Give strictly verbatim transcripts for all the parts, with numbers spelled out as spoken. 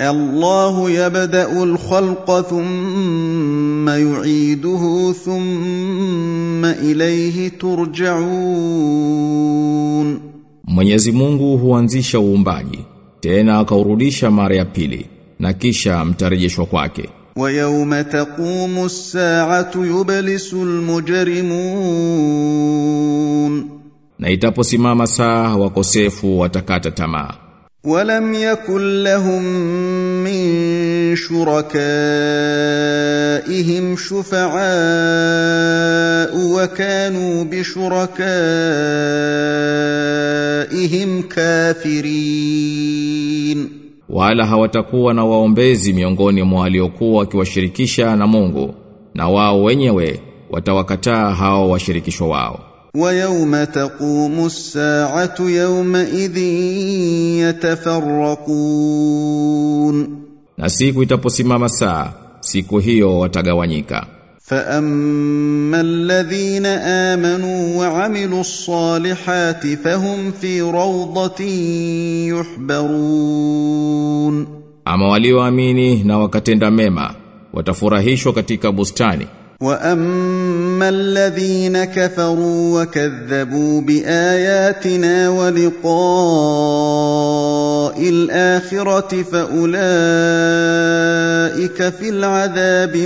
Allahu yabda'u al-khalqa thumma yu'iduhu thumma ilayhi turja'un. Mwenyezi Mungu huanzisha uumbaji, tena akaurudisha mara ya pili, na kisha mtarejeshwa kwake. Wa yawma taqumu as-sa'atu yublisu al-mujrimun. Na itaposimama saa wakosefu watakata tamaa. Walam yakul lahum min shurakaihim shufa'a'u wa kanu bi shurakaihim kafirin. Wala hawatakuwa na waombezi miongoni mwa waliokuwa wakiwashirikisha na Mungu, na wao wenyewe watawakataa hao washirikishwa wao. Wa yawma taqumu as-sa'atu yawma idhin yatafarraqun. Na siku itaposimama saa, siku hiyo watagawanyika. Fa ammal ladhina amanu wa 'amilus salihati fahum fi rawdatin yuhbarun. Ama walioamini na wakatenda mema watafurahishwa katika bustani. Wa ammal ladhina kafaru wa kadhabu biayatina wa liqa'il akhirati fa ulaika fil 'adhabi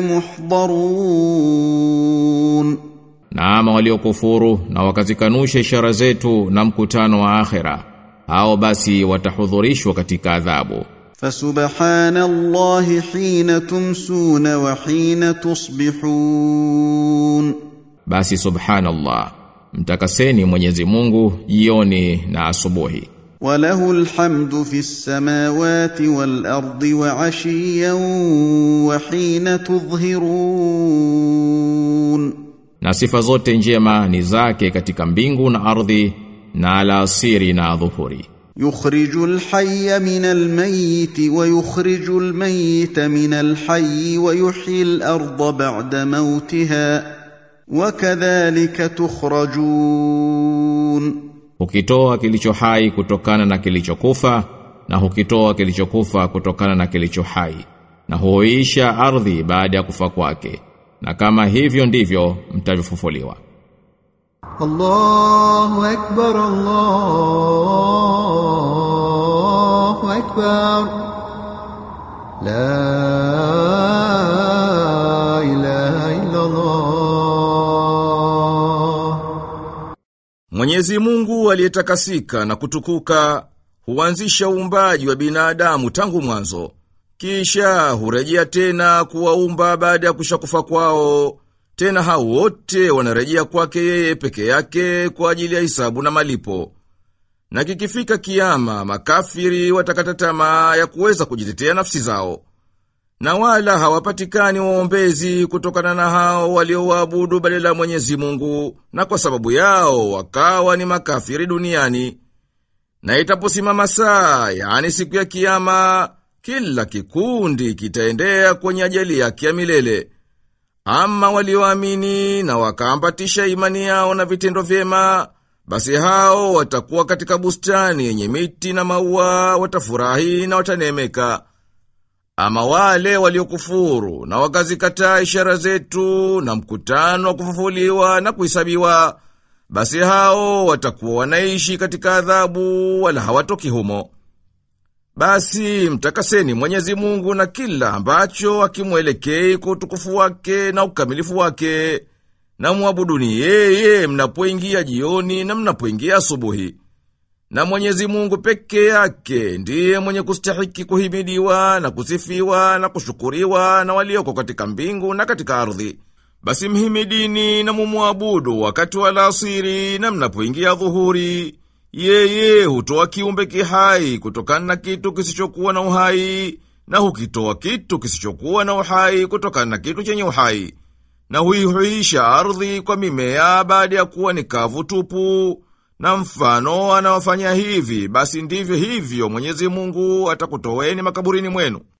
muhdarun. Na ama waliokufuru na wakazikanusha ishara zetu na mkutano wa akhira, hao basi watahudhurishwa katika adhabu. Fasubhanallahi hina tumsuna wa hina tusbihun. Basi subhanallah, mtakaseni Mwenyezi Mungu jioni na asubuhi. Walahul hamdu fis samawati wal ardi wa ashiyan wa hina tudhhirun. Na sifa zote njema ni zake katika mbingu na ardhi, na alasiri na dhuhuri. Yukhrijul hayya minal mayyiti wa yukhrijul mayyita minal hayyi wa yuhyil arda ba'da mawtiha wa kadhalika tukhrajun. Hukitoa kilicho hai kutokana na kilichokufa, na hukitoa kilichokufa kutokana na kilicho hai, na huisha ardhi baada ya kufa kwake, na kama hivyo ndivyo mtavifufuliwa. Allahu akbar, Allahu akbar, la ilaha illa Allah. Mwenyezi Mungu aliyetakasika na kutukuka huanzisha uumbaji wa binadamu tangu mwanzo, kisha hurejea tena kuwaumba baada ya kushakufa kwao. Tena hao wote wanarejea kwake yeye peke yake kwa ajili ya hisabu na malipo. Na kikifika kiyama, makafiri watakata tamaa ya kuweza kujitetea nafsi zao. Na wala hawapatikani waombezi kutokana na hao waliowaabudu badala ya Mwenyezi Mungu, na kwa sababu yao wakawa ni makafiri duniani. Na itaposimama saa, yani siku ya kiyama, kila kikundi kitaendea kwenye ajali yake ya milele. Ama walioamini na wakaambatisha imani yao na vitendo vyema, basi hao watakuwa katika bustani yenye miti na maua, watafurahi na watanemeka. Ama wale waliokufuru na wakazikataa ishara zetu na mkutano wa kufufuliwa na kuhesabiwa, basi hao watakuwa wanaishi katika adhabu wala hawatoki humo. Basi mtakaseni Mwenyezi Mungu na kila ambacho akimwelekei kwa utukufu wake na ukamilifu wake, na muabuduni yeye mnapoingia jioni na mnapoingia asubuhi. Na Mwenyezi Mungu peke yake ndiye mwenye kustahiki kuhimidiwa na kusifiwa na kushukuriwa na walioko katika mbingu na katika ardhi. Basi mhimidini na mumuabudu wakati wa alasiri na mnapoingia dhuhuri. Yeye hutoa kiumbe kihai kutokana na kitu kisichokuwa na uhai, na hukitoa kitu kisichokuwa na uhai kutokana na kitu chenye uhai. Na huihuisha ardhi kwa mimea baada ya kuwa ni kavu tupu. Na mfano anawafanya hivi, basi ndivyo hivyo Mwenyezi Mungu atakutoweni makaburini mwenu.